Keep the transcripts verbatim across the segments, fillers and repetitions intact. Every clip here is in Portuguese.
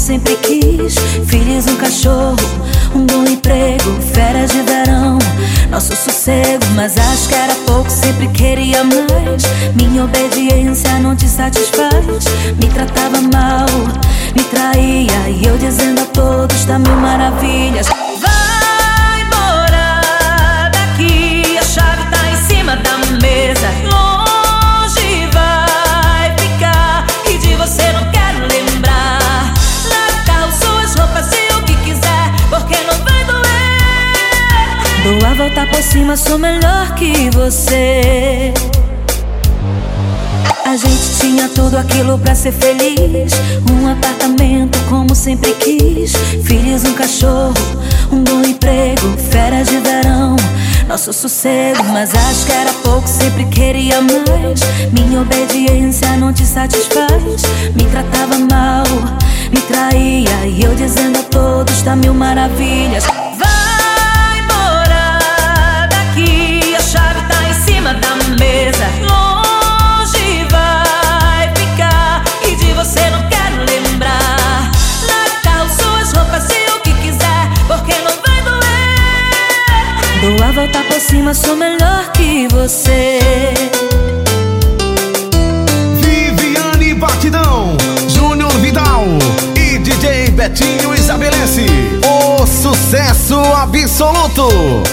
sempre quis. Filhos, um cachorro, um bom emprego, férias de verão, nosso sossego. Mas acho que era pouco, sempre queria mais. Minha obediência não te satisfaz. Me tratava mal, me traía, e eu dizendo a todos tá mil maravilhas. Vai embora daqui, a chave tá em cima da mesa. Longe vai ficar, e de você não quero lembrar. Larga suas roupas e o que quiser, porque não vai doer. Dou a volta por cima, sou melhor que você. A gente tinha tudo aquilo pra ser feliz. Um apartamento como sempre quis. Filhos, um cachorro, um bom emprego, férias de verão, nosso sossego. Mas acho que era pouco, sempre queria mais. Minha obediência não te satisfaz. Me tratava mal, me traía, e eu dizendo a todos tá mil maravilhas. Vai embora daqui, a chave tá em cima da mesa. Você não quero lembrar. Larga suas roupas e o que quiser, porque não vai doer. Dou a volta por cima, sou melhor que você. Viviane Batidão, Júnior Vidal e D J Betinho estabelece o sucesso absoluto.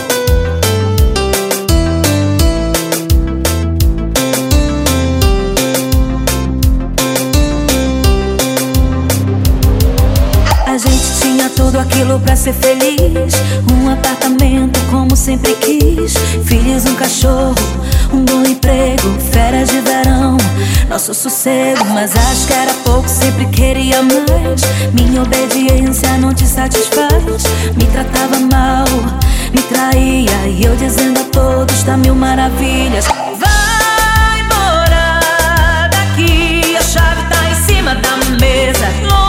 A gente tinha tudo aquilo pra ser feliz. Um apartamento como sempre quis. Filhos, um cachorro, um bom emprego, férias de verão, nosso sossego. Mas acho que era pouco, sempre queria mais. Minha obediência não te satisfaz. Me tratava mal, me traía, e eu dizendo a todos tá mil maravilhas. Vai embora daqui, a chave tá em cima da mesa.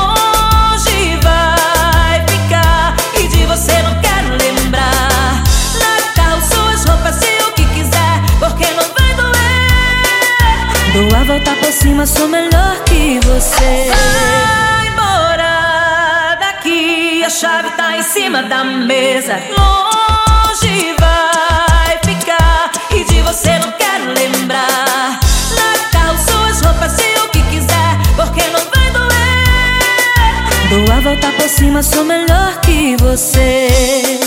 Você não quero lembrar. Larga suas roupas e o que quiser, porque não vai doer. Dou a volta por cima, sou melhor que você. Vai embora daqui, a chave tá em cima da mesa. Longe vai ficar, e de você não quero lembrar. Larga suas roupas e o que quiser, porque não vai doer. Dou a volta por cima, sou melhor que você.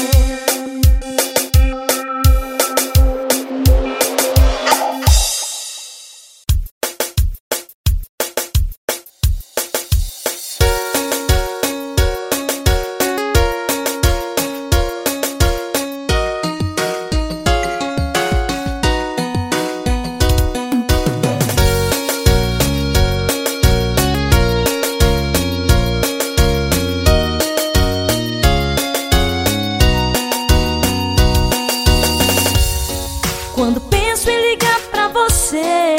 Quando penso em ligar pra você,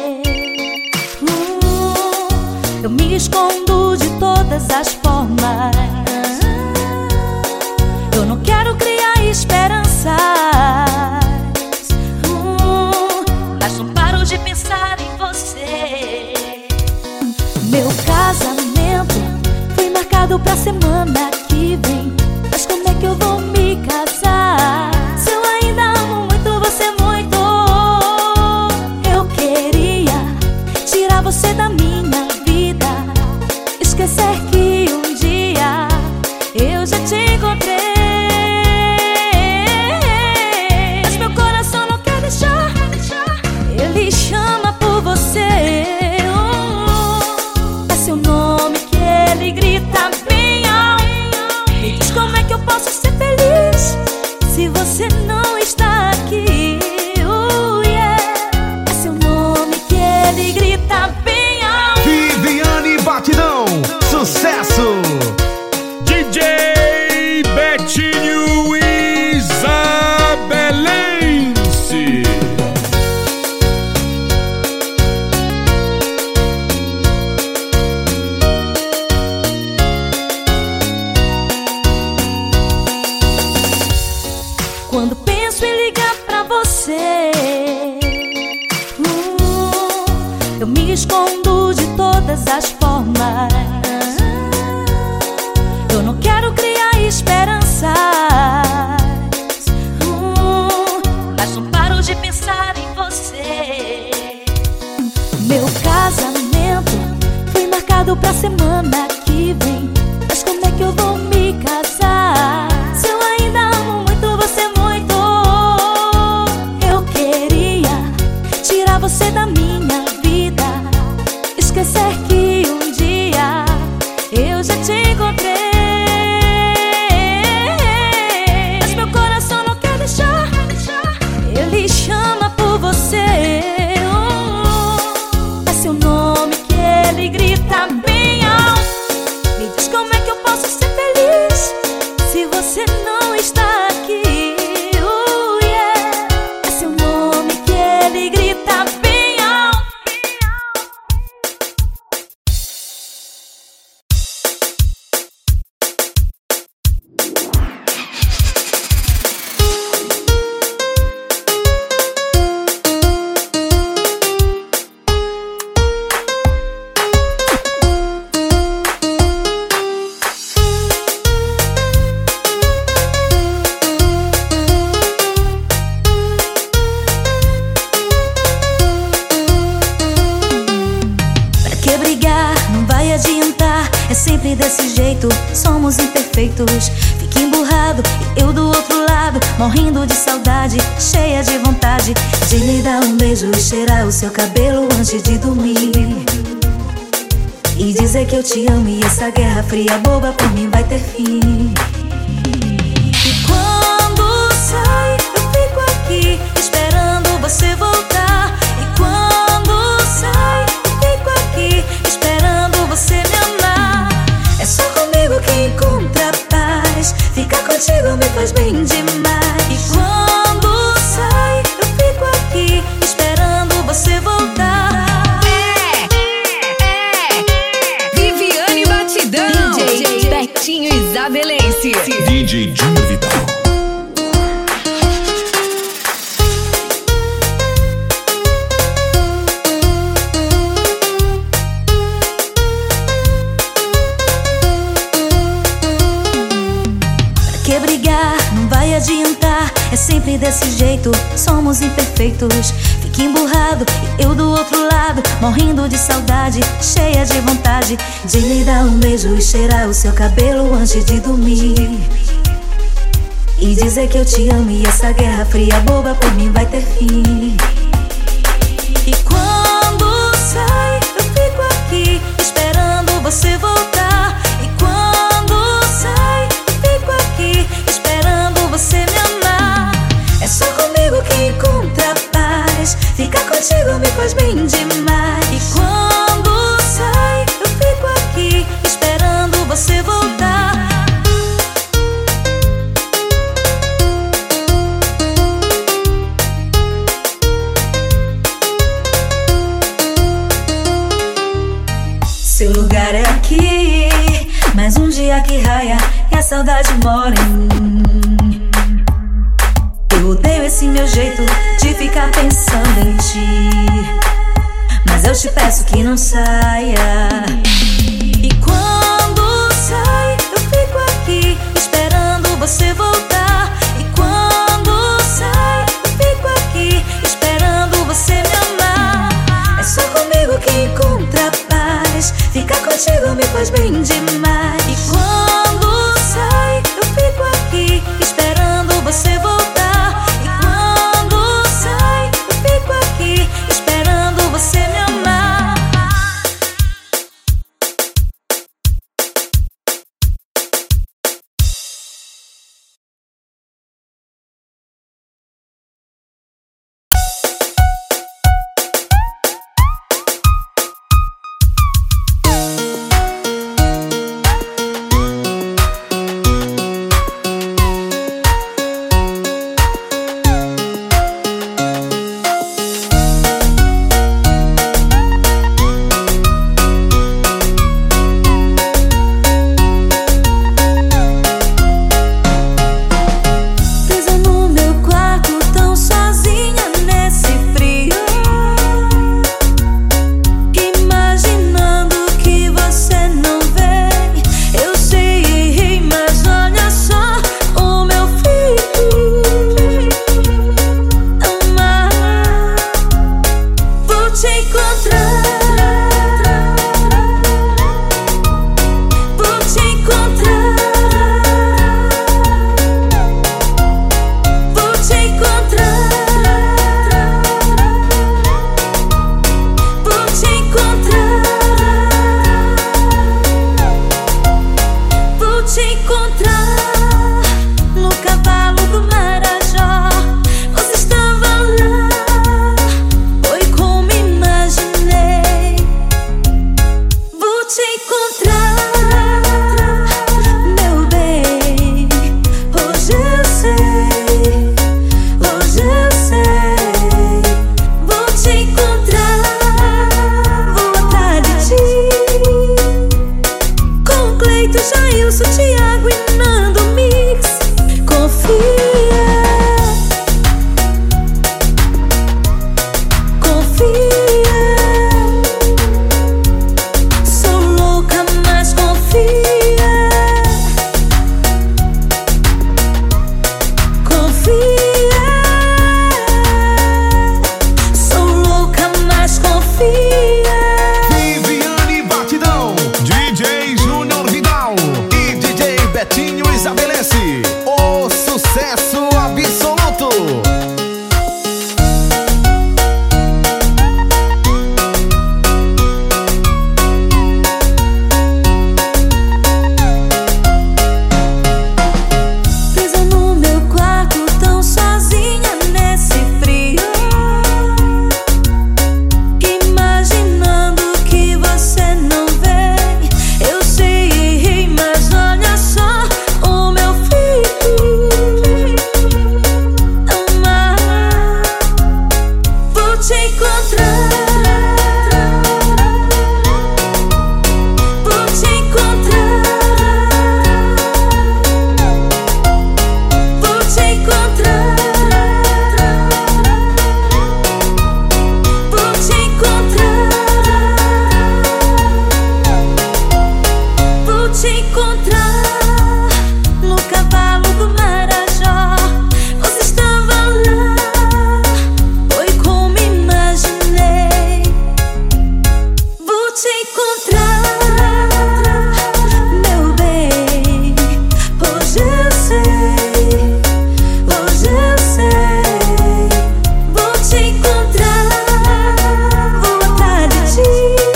hum, eu me escondo de todas as formas. Eu não quero criar esperanças, hum, mas não paro de pensar em você. Meu casamento foi marcado pra semana que vem. Mas como é que eu vou me casar? Se eu ainda amo muito você muito. Eu queria tirar você da minha vida, esquecer que um dia eu já te encontrei. Mas meu coração não quer deixar, ele chama por você. É seu nome que ele grita bem alto. Me diz como é que eu posso ser feliz se você não está aqui. Oh, yeah. É seu nome que ele grita bem alto. Viviane Batidão, sucesso. D J Betinho Isabelense. Quando penso em ligar pra você, hum, eu me escondo de todas as formas. pra semana que vem. Mas como é que eu vou me casar? Se eu ainda amo muito você muito. Eu queria tirar você da minha vida, esquecer que um dia eu já te encontrei. Mas meu coração não quer deixar, ele chama por você. É seu nome que ele grita bem alto. Me diz como é que eu posso ser feliz se você não está aqui. Oh, yeah. É seu nome que ele grita bem alto. É sempre desse jeito, somos imperfeitos. Fica emburrado e eu do outro lado, morrendo de saudade, cheia de vontade de lhe dar um beijo e cheirar o seu cabelo antes de dormir. E dizer que eu te amo e essa guerra fria boba por mim vai ter fim. E quando sai, eu fico aqui esperando você voltar. E quando sai, eu fico aqui esperando você me amar. É só comigo que encontra paz, ficar contigo me faz bem demais. E quando sai, eu fico aqui esperando você voltar. É, é, é Viviane Batidão, D J Betinho Isabelense, D J Júnior Vidal. Que brigar não vai adiantar, é sempre desse jeito, somos imperfeitos. Fica emburrado e eu do outro lado, morrendo de saudade, cheia de vontade de lhe dar um beijo e cheirar o seu cabelo antes de dormir. E dizer que eu te amo e essa guerra fria boba por mim vai ter fim. E quando sai, eu fico aqui esperando você voltar. E quando sai, eu fico aqui esperando você me amar. É só comigo que encontra paz, ficar contigo me faz bem demais. E quando sai, eu fico aqui esperando você voltar. Seu lugar é aqui, mais um dia que raia e a saudade mora em mim. Eu odeio esse meu jeito de ficar pensando em ti, mas eu te peço que não saia. E quando sai, eu fico aqui esperando você voltar. E quando sai, eu fico aqui esperando você me amar. É só comigo que encontra paz, ficar contigo me faz bem demais. E quando sai, eu fico aqui esperando você voltar. E quando sai, eu fico aqui esperando você me amar. encontrar no cavalo do Marajó. Você estava lá, foi como imaginei. Vou te encontrar, meu bem. Hoje eu sei, hoje eu sei. Vou te encontrar, vou atrás de ti. Com Cleito, Jailson, Thiago e Nando Mix. Confia, confia. Sou louca, mas confia. Confia. Sou louca, mas confia. Viviane Batidão, D J Júnior Vidal e D J Betinho estabelece o sucesso absoluto. Presa no meu quarto, tão sozinha nesse frio, imaginando que você não vem. Eu sei, errei, mas olha só o meu filho. Amar, vou te encontrar, vou te encontrar, vou te encontrar, vou te encontrar, vou te encontrar no cavalo do Marajó. Você estava lá, foi como imaginei. Vou te encontrar, meu bem. Hoje eu sei, hoje eu sei. Vou te encontrar, vou atrás de ti.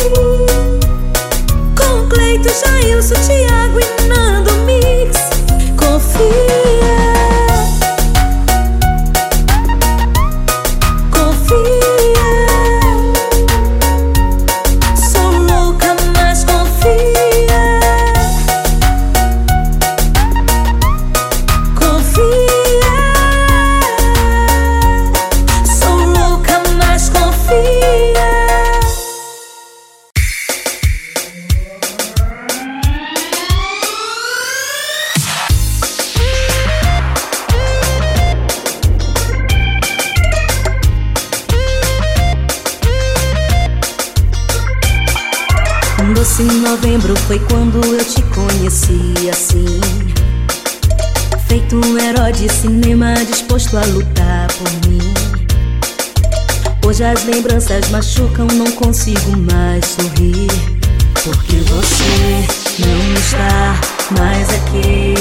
Com Cleito, Jailson, Thiago e Nando Mix. Confia, confia. Sou louca, mas confia. Confia. Sou louca, mas confia. Um doce em novembro foi quando eu te conheci assim, feito um herói de cinema disposto a lutar por mim. Hoje as lembranças machucam, não consigo mais sorrir, porque você não está mais aqui.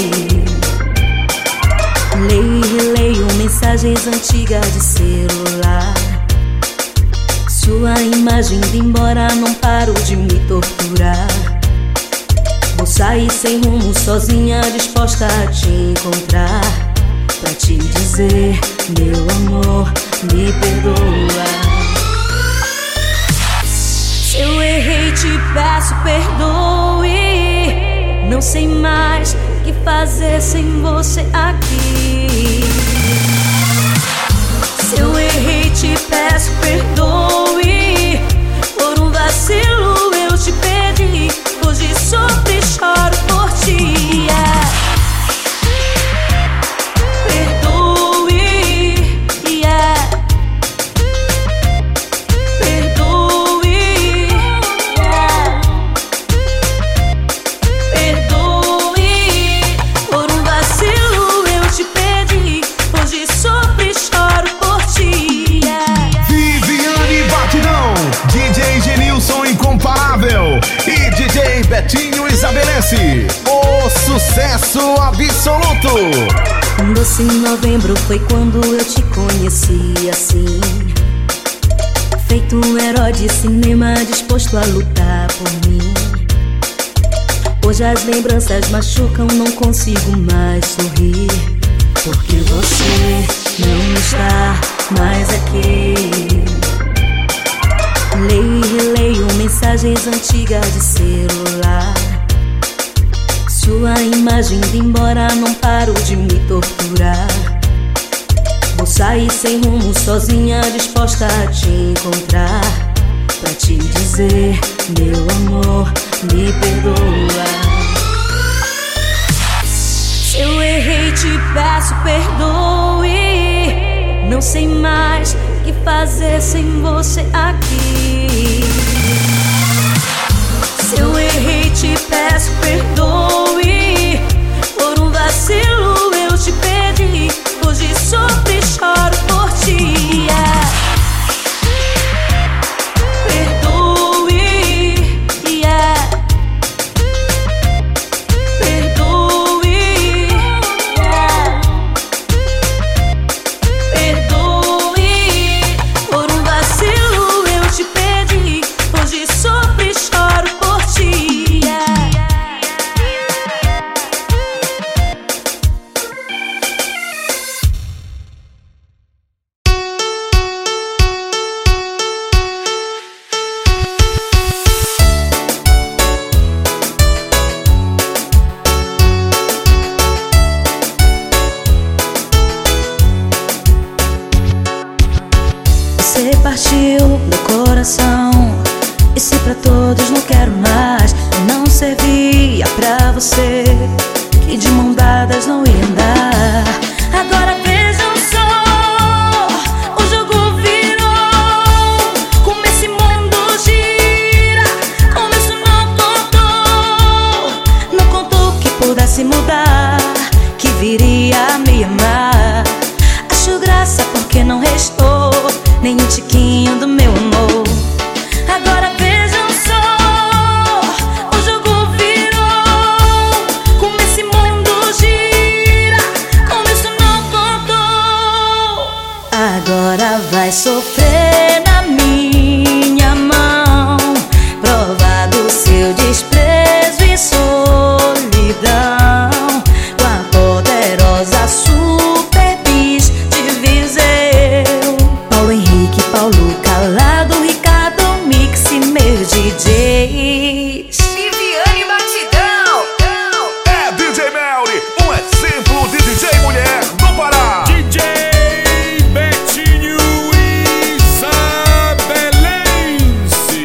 Leio e releio mensagens antigas de celular. Sua imagem indo embora, não paro de me torturar. Vou sair sem rumo, sozinha, disposta a te encontrar, pra te dizer, meu amor, me perdoa. Se eu errei, te peço perdoe. Não sei mais o que fazer sem você aqui. Se eu errei, te peço perdoe. Por um vacilo eu te perdi. Hoje sofro e choro por ti. Yeah. Perdoe, yeah. Perdoe, yeah. Perdoe. Por um vacilo eu te perdi. Hoje sofro e choro por ti. Yeah. Viviane Batidão, D J Genilson Incomparável e D J Betinho estabelece o sucesso absoluto. Um doce em novembro foi quando eu te conheci assim, feito um herói de cinema disposto a lutar por mim. Hoje as lembranças machucam, não consigo mais sorrir, porque você não está mais aqui. Leio e releio mensagens antigas de celular. Sua imagem indo embora, não paro de me torturar. Vou sair sem rumo, sozinha, disposta a te encontrar, pra te dizer, meu amor, me perdoa. Se eu errei, te peço perdoe. Não sei mais o que fazer sem você aqui. Se eu errei, te peço perdoe. Por um vacilo eu te perdi. Hoje sofro e choro por ti, yeah. Perdoe, yeah. Perdoe, yeah. Perdoe. Por um vacilo eu te perdi. Hoje sofro e choro por ti, yeah. Você partiu meu coração, e se pra todos não quero mais, eu não servia pra você, que de mão dadas não ia andar. Agora vejam só, o jogo virou, como esse mundo gira, como isso não contou. Não contou que pudesse mudar, que viria a me amar. Acho graça porque não restou nem um tiquinho do meu amor. Agora vejam só, o jogo virou, como esse mundo gira, como isso não contou. Agora vai sofrer na minha mão, prova do seu desprezo e solidão, com a poderosa super bis de Viseu. Paulo Henrique, Paulo Calado, Ricardo Mix e meus D Js. Viviane Batidão. É D J Melly, um exemplo de D J mulher do Pará. D J Betinho Isabelense.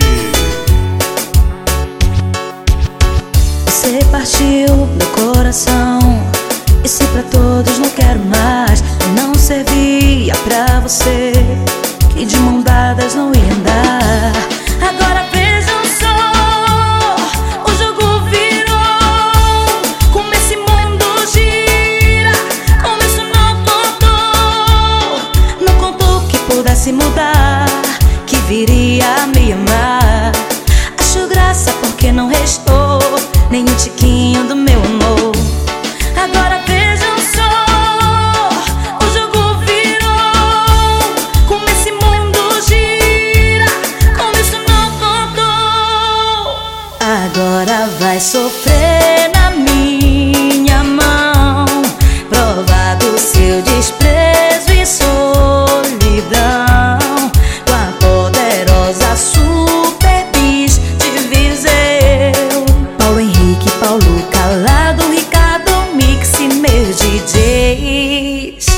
Você partiu meu coração, e se pra todos não quero mais, eu não servia pra você, que de mão dadas não ia andar. Agora vejam só, o jogo virou, como esse mundo gira, como isso não contou. Não contou que pudesse mudar, que viria a me amar. Acho graça porque não restou nem um tiquinho do meu amor. Agora vejam só, o jogo virou, como esse mundo gira, como isso não contou. Agora vai sofrer na minha mão, prova do seu desprezo e solidão, com a poderosa super bis de Viseu. Paulo Henrique, Paulo Calado, Ricardo Mix e meus D Js.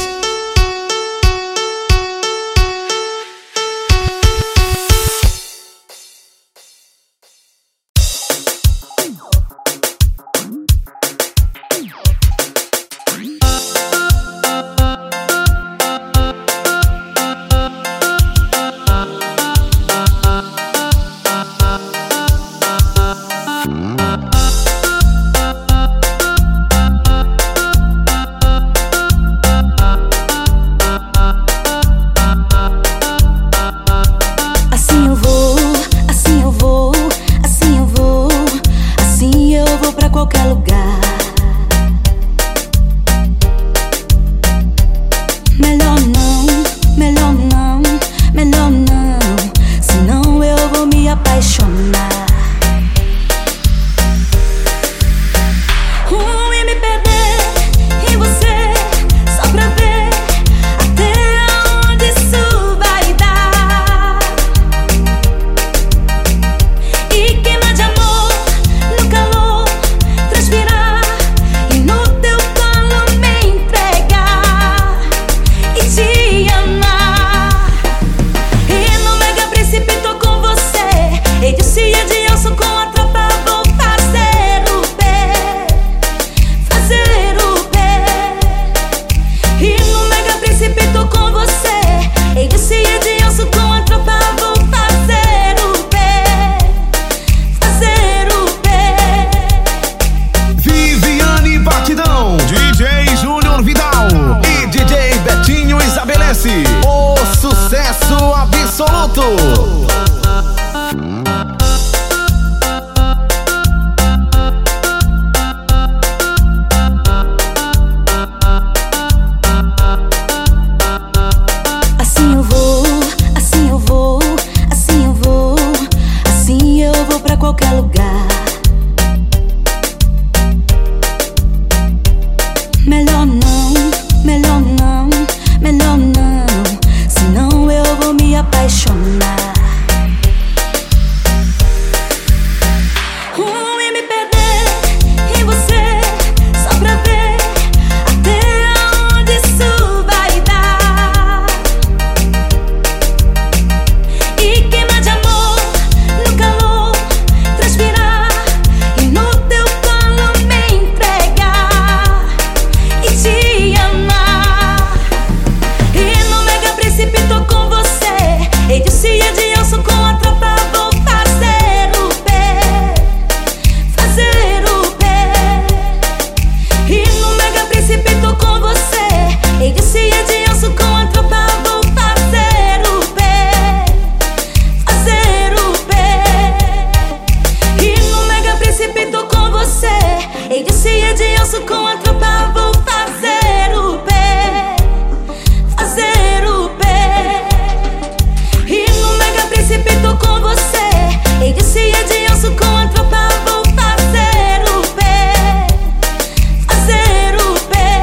Ei, disse Edilson, com a tropa vou fazer o pé, fazer o pé. E no Mega Príncipe tô com você. Ei, disse Edilson, com a tropa vou fazer o pé, fazer o pé.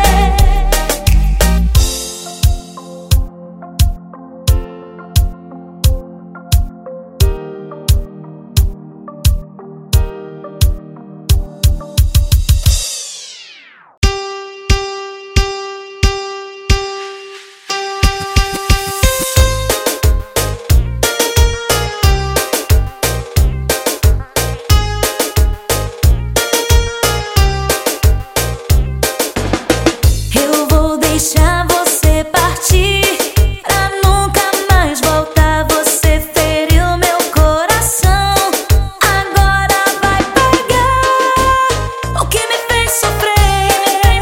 Deixar você partir pra nunca mais voltar. Você feriu meu coração, agora vai pagar o que me fez sofrer,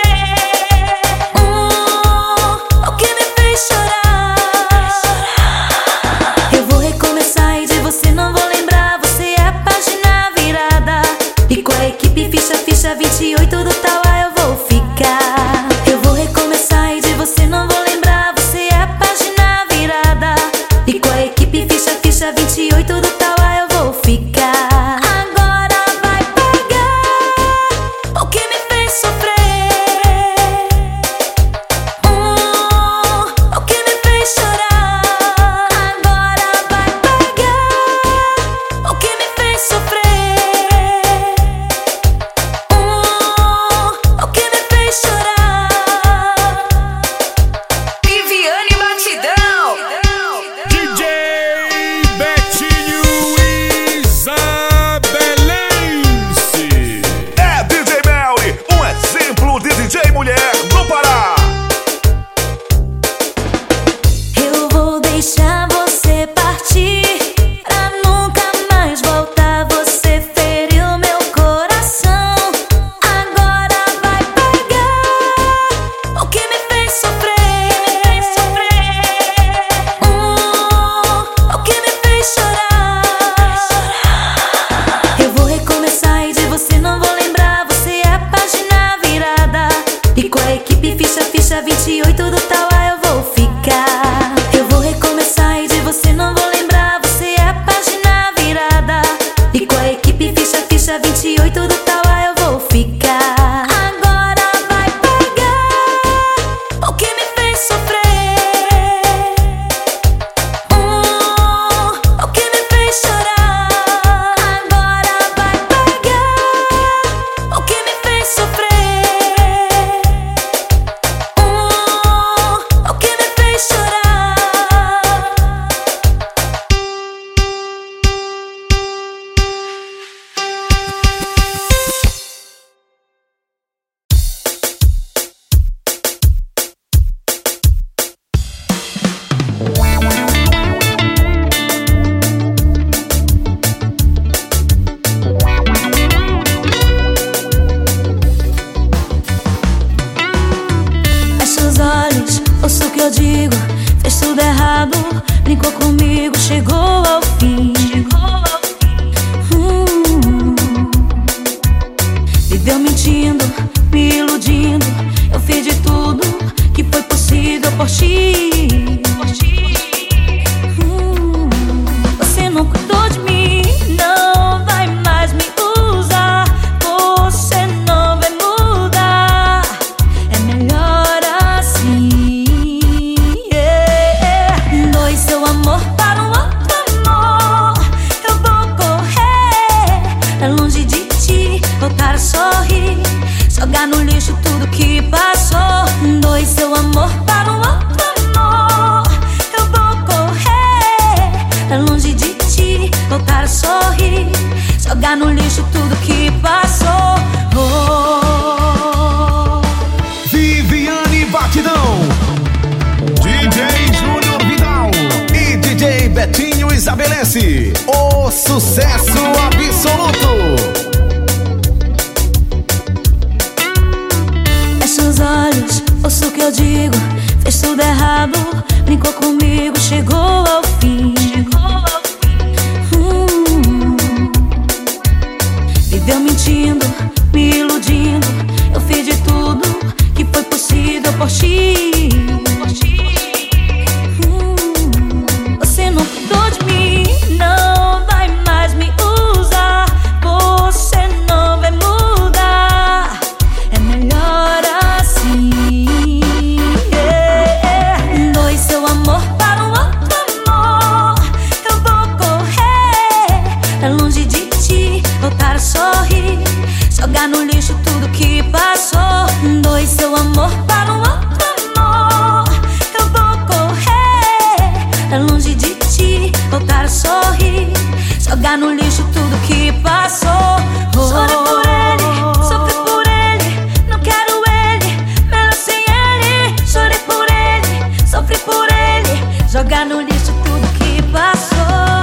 hum, o que me fez chorar. Eu vou recomeçar e de você não vou lembrar. Você é a página virada, e com a equipe ficha, ficha vinte e oito do Tauá eu vou ficar. Você não vou lembrar, você é a página virada, e com a equipe ficha, ficha vinte e oito do Tauá eu vou ficar. Agora vai pagar o que me fez sofrer, hum, o que me fez chorar. Agora vai pagar o que me fez sofrer, hum, o que me fez chorar. Mulher do Pará. Eu vou deixar você partir pra nunca mais voltar. Você feriu meu coração, agora vai pagar o que me fez sofrer, hum, o que me fez chorar. Eu vou recomeçar e de você não vou lembrar. Você é a página virada, e com a equipe ficha, ficha vinte e oito do Tauá eu vou ficar. Eu vou recomeçar e de você não vou lembrar. Você é a página virada, e com a equipe ficha, ficha vinte e oito do Tauá eu vou ficar. Agora vai pagar o que me fez sofrer, hum, o que me fez chorar. Agora vai pagar o que me fez sofrer, o que me fez chorar. Fecha os olhos, ouça o que eu digo. Fez tudo errado, brincou comigo, chegou ao fim. Hum. Viveu mentindo, me iludindo. Eu fiz de tudo que foi possível por ti. Hum. Você não cuidou de mim, não vai mais me usar. Você não vai mudar, é melhor assim. Yeah. Doe seu amor para um outro amor. Eu vou correr pra longe de ti, voltar a sorrir, jogar no lixo tudo que passou. Doe seu amor para um outro amor. Eu vou correr pra longe de ti, voltar a sorrir, jogar no lixo tudo que passou. Oh. Viviane Batidão, D J Júnior Vidal e D J Betinho estabelece o sucesso absoluto. Fecha os olhos, ouça o que eu digo. Fez tudo errado, brincou comigo, chegou ao fim. Hum. viveu mentindo, me iludindo. Eu fiz de tudo que foi possível por ti. hum, Você não cuidou de mim, não vai mais me usar. Você não vai mudar, é melhor assim. yeah. Doe seu amor para um outro amor. Eu vou correr pra longe de ti, voltar a sorrir, jogar no lixo tudo que passou. Doe seu amor para um outro amor. Eu vou correr pra longe de ti, voltar a sorrir, jogar no lixo tudo que passou. Chorei por ele, sofri por ele, não quero ele, melhor sem ele. Chorei por ele, sofri por ele, jogar no lixo tudo que passou.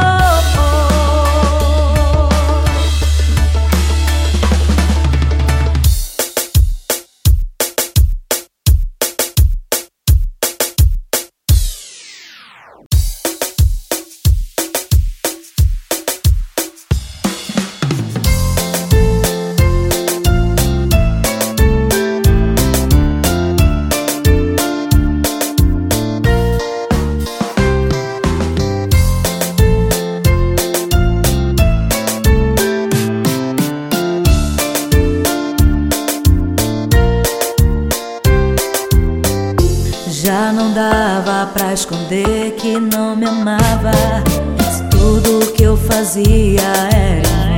Já não dava pra esconder que não me amava. Se tudo que eu fazia era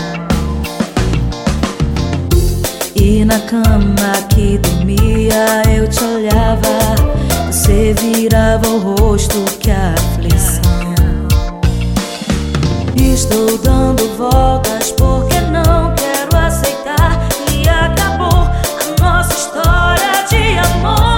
e na cama que dormia eu te olhava, você virava o rosto, que aflição. Estou dando voltas porque não quero aceitar que acabou a nossa história de amor.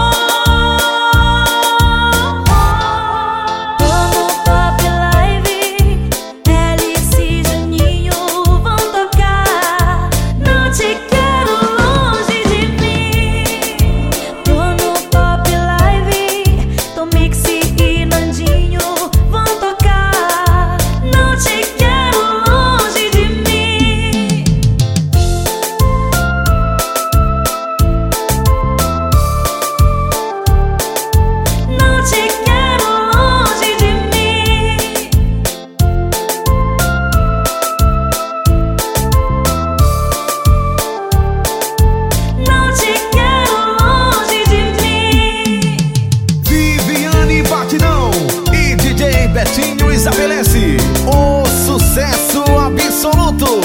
Estabelece o sucesso absoluto.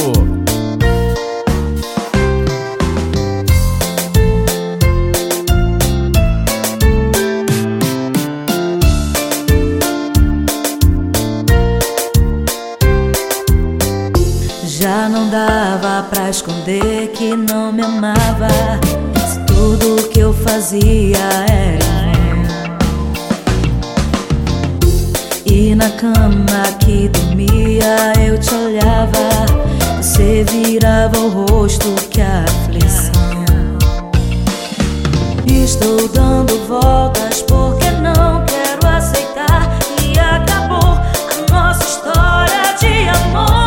Já não dava pra esconder que não me amava. Se tudo que eu fazia era e na cama que dormia eu te olhava, você virava o rosto, que aflição. Estou dando voltas porque não quero aceitar que acabou a nossa história de amor.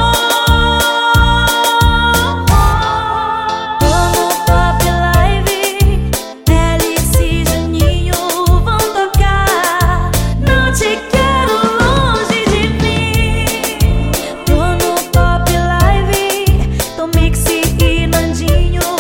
Mix e Nandinho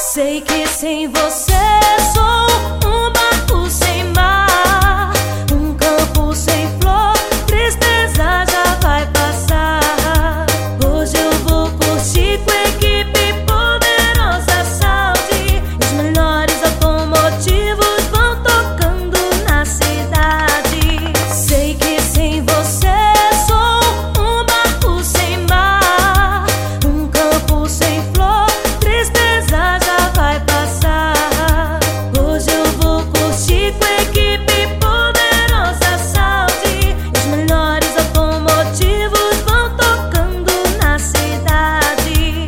Sei que sem você sou um barco sem mar, um campo sem flor, tristeza já vai passar. Hoje eu vou curtir com a equipe poderosa Saúde. Os melhores automotivos vão tocando na cidade. Sei que sem você sou um barco sem mar, um campo sem flor, tristeza já vai passar. Hoje eu vou curtir com a equipe poderosa Saúde. Os melhores automotivos vão tocando na cidade.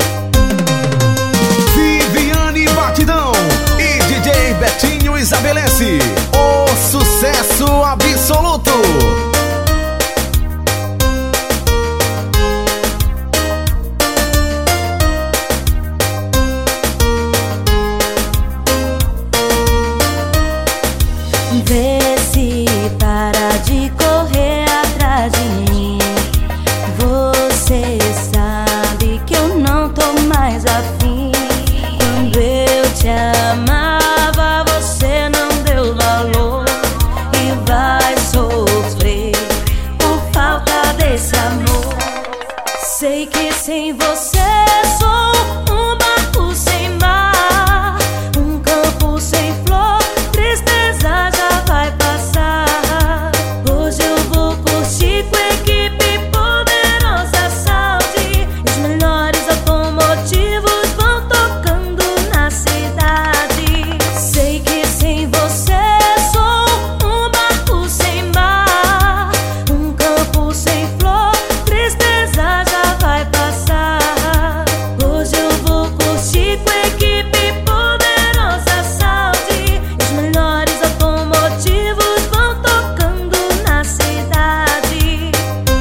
Viviane Batidão e D J Betinho estabelece o sucesso absoluto. Vê se para de correr atrás de mim. Você sabe que eu não tô mais afim. Quando eu te amava, você não deu valor e vai sofrer por falta desse amor. Sei que sem você sou um barco sem mar, um campo sem flor, tristeza já vai passar. Hoje eu vou curtir com a equipe poderosa Saúde. Os melhores automotivos vão tocando na cidade. Sei que sem você sou um barco sem mar, um campo sem flor, tristeza já vai passar. Hoje eu vou curtir com a equipe poderosa Saúde. Os melhores automotivos vão tocando na cidade.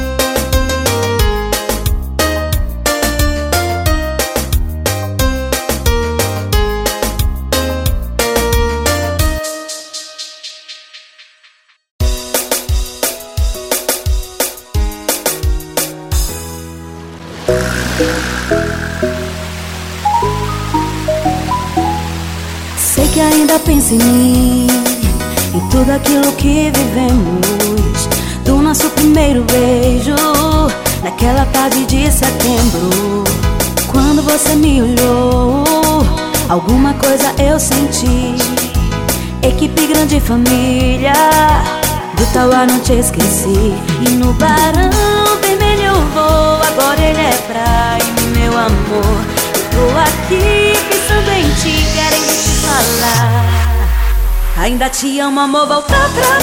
Sei que ainda pensa em mim, em tudo aquilo que vivemos, do nosso primeiro beijo, naquela tarde de setembro. Quando você me olhou, alguma coisa eu senti. Equipe grande família, do Tauá não te esqueci. E no Barão Vermelho eu vou, agora ele é praia, meu amor. Eu tô aqui pensando em ti, querendo te falar. Ainda te amo, amor, volta pra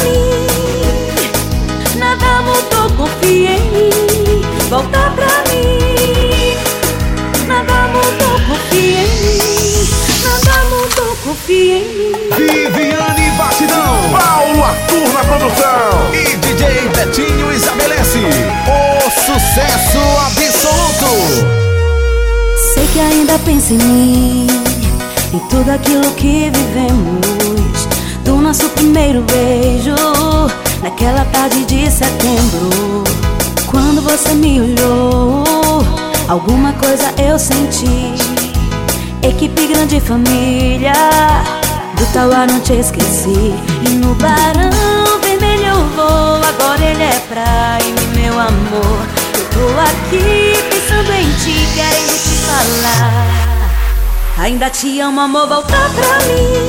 mim. Nada mudou, confia em mim. Volta pra mim. Nada mudou, confia em mim. Nada mudou, confia em mim. Viviane Batidão, Paulo Arthur na produção e D J Betinho estabelece o sucesso absoluto. Sei que ainda pensa em mim, em tudo aquilo que vivemos, do nosso primeiro beijo, naquela tarde de setembro. Quando você me olhou, alguma coisa eu senti. Equipe grande família, do Tauá não te esqueci. E no Barão Vermelho eu vou, agora ele é praia, meu amor. Eu tô aqui pensando em ti, querendo te falar. Ainda te amo, amor, volta pra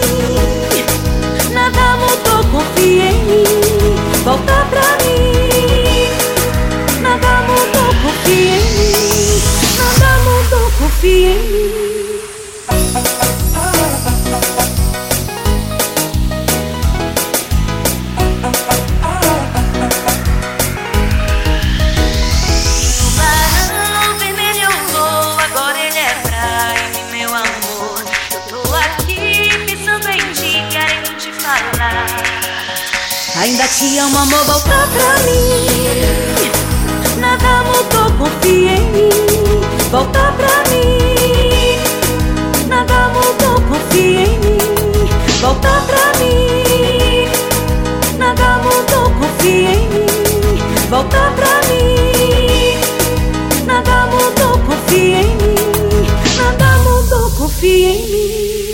mim. Nada mudou, confia em mim. Volta pra mim. Nada mudou, confia em mim. Nada mudou, confia em mim. Ainda te amo, amor, volta pra mim. Nada mudou, confia em mim. Volta pra mim. Nada mudou, confia em mim. Volta pra mim. Nada mudou, confia em mim. Volta pra mim. Nada mudou, confia em mim. Nada mudou, confia em mim.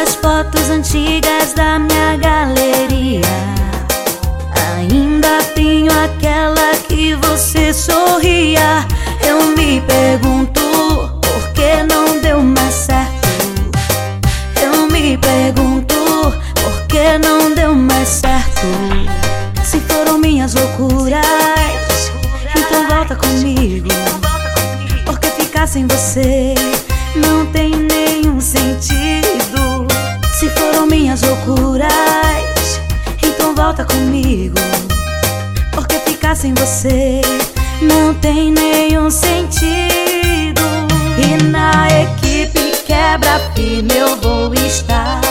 as fotos antigas da minha galeria, ainda tenho aquela que você sorria. Eu me pergunto por que não deu mais certo. Eu me pergunto por que não deu mais certo. Se foram minhas loucuras, então volta comigo, porque ficar sem você não tem nenhum sentido. Se foram minhas loucuras, então volta comigo, porque ficar sem você não tem nenhum sentido. E na equipe quebra firme eu vou estar.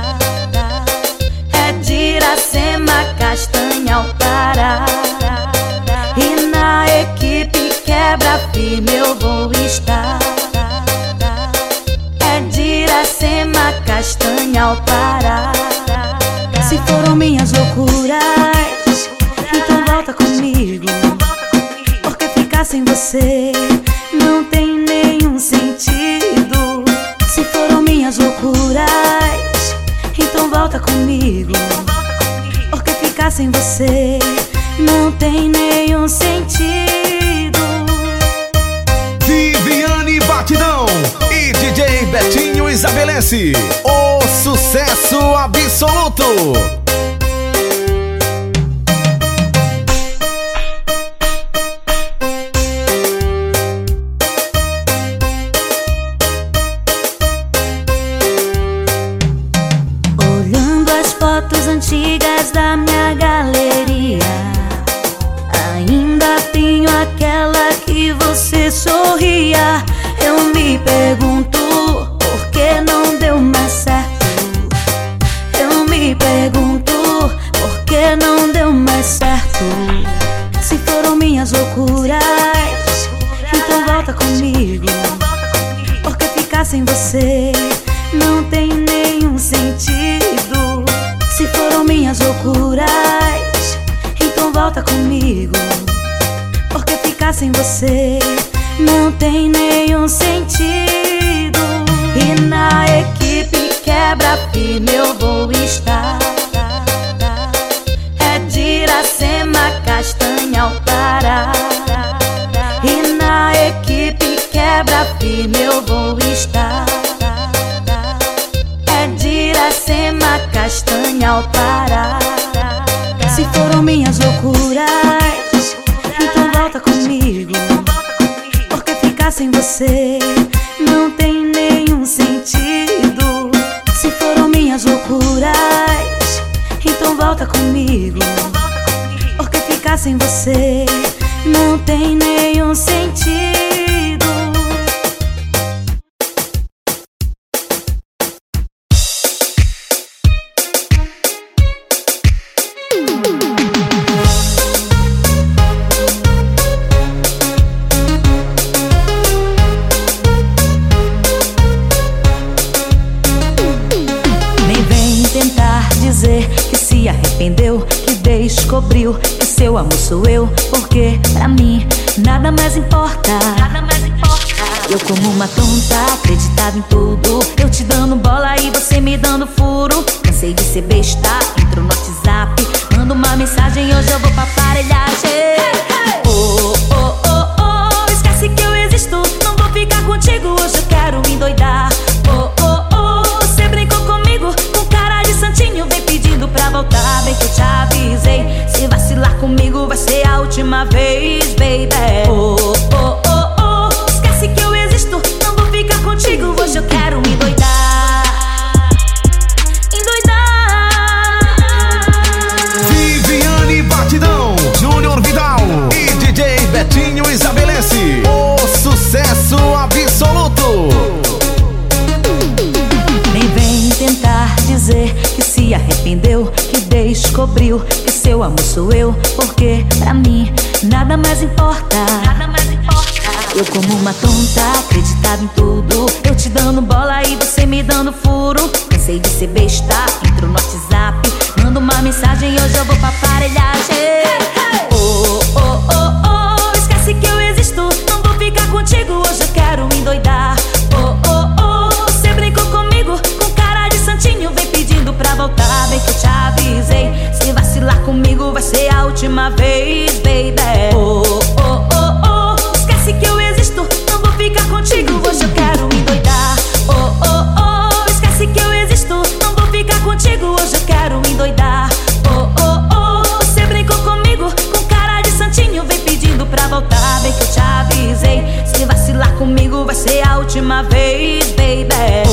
É de Iracema, Castanhal, Pará. E na equipe quebra firme eu vou estar. É de Iracema, Castanhal, Pará. Se foram minhas loucuras, então volta comigo, porque ficar sem você não tem nenhum sentido. Se foram minhas loucuras, então volta comigo, porque ficar sem você não tem nenhum sentido. Viviane Batidão e D J Betinho estabelece o sucesso absoluto. Olhando as fotos antigas da minha galeria, ainda tenho aquela que você sorria. Eu me pergunto por que não deu mais certo. Eu me pergunto por que não deu mais certo. Se foram minhas loucuras, então volta comigo, porque ficar sem você não tem nenhum sentido. Se foram minhas loucuras, então volta comigo, porque ficar sem você não tem nenhum sentido. E na equipe quebra firme eu vou estar. É de Iracema, Castanhal, Pará. E na equipe quebra firme eu vou estar. É de Iracema, Castanhal, Pará. Se foram minhas loucuras, então volta comigo, porque ficar sem você não tem nenhum sentido. Se foram minhas loucuras, então volta comigo, porque ficar sem você não tem nenhum sentido. Dizer que se arrependeu, que descobriu que seu amor sou eu, porque pra mim nada mais importa. Nada mais importa. Eu como uma tonta, acreditava em tudo, eu te dando bola e você me dando furo. Cansei de ser besta, entro no WhatsApp, mando uma mensagem, hoje eu vou pra aparelhagem. Oh, oh, oh, oh, esquece que eu existo, não vou ficar contigo, hoje eu quero endoidar. Oh, oh, oh, você brincou comigo com cara de santinho, vem pedindo pra voltar, bem que eu te avisei. Se vacilar comigo vai ser a última vez, baby. Oh, oh, oh, oh, esquece que eu existo, não vou ficar contigo, hoje eu quero endoidar. Endoidar. Viviane Batidão, Júnior Vidal e D J Betinho estabelece o sucesso absoluto. Nem vem tentar dizer que se arrependeu, que descobriu que seu amor sou eu, porque pra mim nada mais importa. Nada mais importa. Eu como uma tonta, acreditava em tudo, eu te dando bola e você me dando furo. Cansei de ser besta, entro no WhatsApp, mando uma mensagem, hoje eu vou pra aparelhagem. Oh, oh, oh, oh, esquece que eu existo, não vou ficar contigo, hoje eu quero endoidar. Oh, oh, oh, você brincou comigo com cara de santinho, última vez, baby. Oh, oh, oh, oh, esquece que eu existo, não vou ficar contigo, hoje eu quero endoidar. Oh, oh, oh, esquece que eu existo, não vou ficar contigo, hoje eu quero endoidar. Oh, oh, oh, você brincou comigo com cara de santinho, vem pedindo pra voltar, bem que eu te avisei. Se vacilar comigo vai ser a última vez, baby.